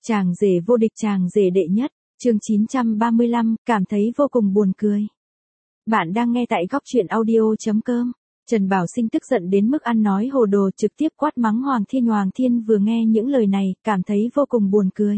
Chàng rể vô địch, chàng rể đệ nhất, chương 935, cảm thấy vô cùng buồn cười. Bạn đang nghe tại góc truyện audio.com. Trần Bảo Sinh tức giận đến mức ăn nói hồ đồ, trực tiếp quát mắng Hoàng Thiên. Hoàng Thiên vừa nghe những lời này, cảm thấy vô cùng buồn cười.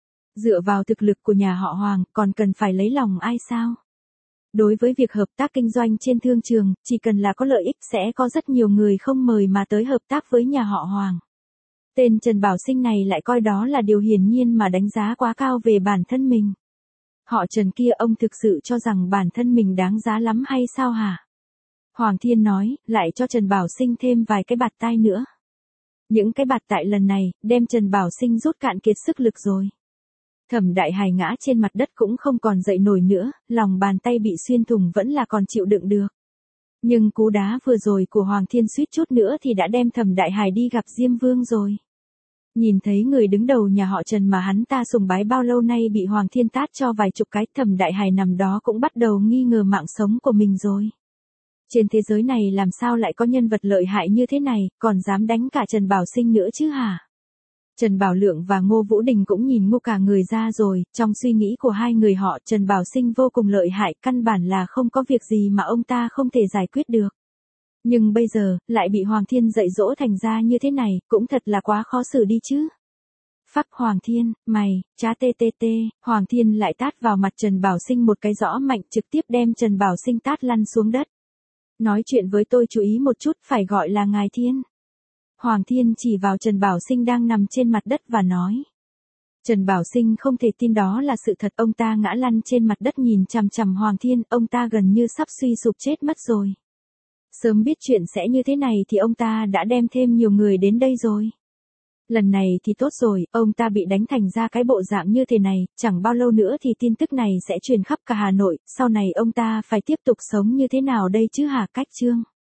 Dựa vào thực lực của nhà họ Hoàng, còn cần phải lấy lòng ai sao? Đối với việc hợp tác kinh doanh trên thương trường, chỉ cần là có lợi ích sẽ có rất nhiều người không mời mà tới hợp tác với nhà họ Hoàng. Tên Trần Bảo Sinh này lại coi đó là điều hiển nhiên mà đánh giá quá cao về bản thân mình. Họ Trần kia, ông thực sự cho rằng bản thân mình đáng giá lắm hay sao hả? Hoàng Thiên nói, lại cho Trần Bảo Sinh thêm vài cái bạt tai nữa. Những cái bạt tại lần này, đem Trần Bảo Sinh rút cạn kiệt sức lực rồi. Thẩm Đại Hải ngã trên mặt đất cũng không còn dậy nổi nữa, lòng bàn tay bị xuyên thủng vẫn là còn chịu đựng được. Nhưng cú đá vừa rồi của Hoàng Thiên suýt chút nữa thì đã đem Thẩm Đại Hải đi gặp Diêm Vương rồi. Nhìn thấy người đứng đầu nhà họ Trần mà hắn ta sùng bái bao lâu nay bị Hoàng Thiên tát cho vài chục cái, Thẩm Đại Hải nằm đó cũng bắt đầu nghi ngờ mạng sống của mình rồi. Trên thế giới này làm sao lại có nhân vật lợi hại như thế này, còn dám đánh cả Trần Bảo Sinh nữa chứ hả? Trần Bảo Lượng và Ngô Vũ Đình cũng nhìn ngu cả người ra rồi, trong suy nghĩ của hai người họ Trần Bảo Sinh vô cùng lợi hại, căn bản là không có việc gì mà ông ta không thể giải quyết được. Nhưng bây giờ, lại bị Hoàng Thiên dạy dỗ thành ra như thế này, cũng thật là quá khó xử đi chứ. Phắc Hoàng Thiên, mày, chá tê tê tê, Hoàng Thiên lại tát vào mặt Trần Bảo Sinh một cái rõ mạnh, trực tiếp đem Trần Bảo Sinh tát lăn xuống đất. Nói chuyện với tôi chú ý một chút, phải gọi là ngài Thiên. Hoàng Thiên chỉ vào Trần Bảo Sinh đang nằm trên mặt đất và nói. Trần Bảo Sinh không thể tin đó là sự thật, ông ta ngã lăn trên mặt đất nhìn chằm chằm Hoàng Thiên, ông ta gần như sắp suy sụp chết mất rồi. Sớm biết chuyện sẽ như thế này thì ông ta đã đem thêm nhiều người đến đây rồi. Lần này thì tốt rồi, ông ta bị đánh thành ra cái bộ dạng như thế này, chẳng bao lâu nữa thì tin tức này sẽ truyền khắp cả Hà Nội, sau này ông ta phải tiếp tục sống như thế nào đây chứ hả? Cách chương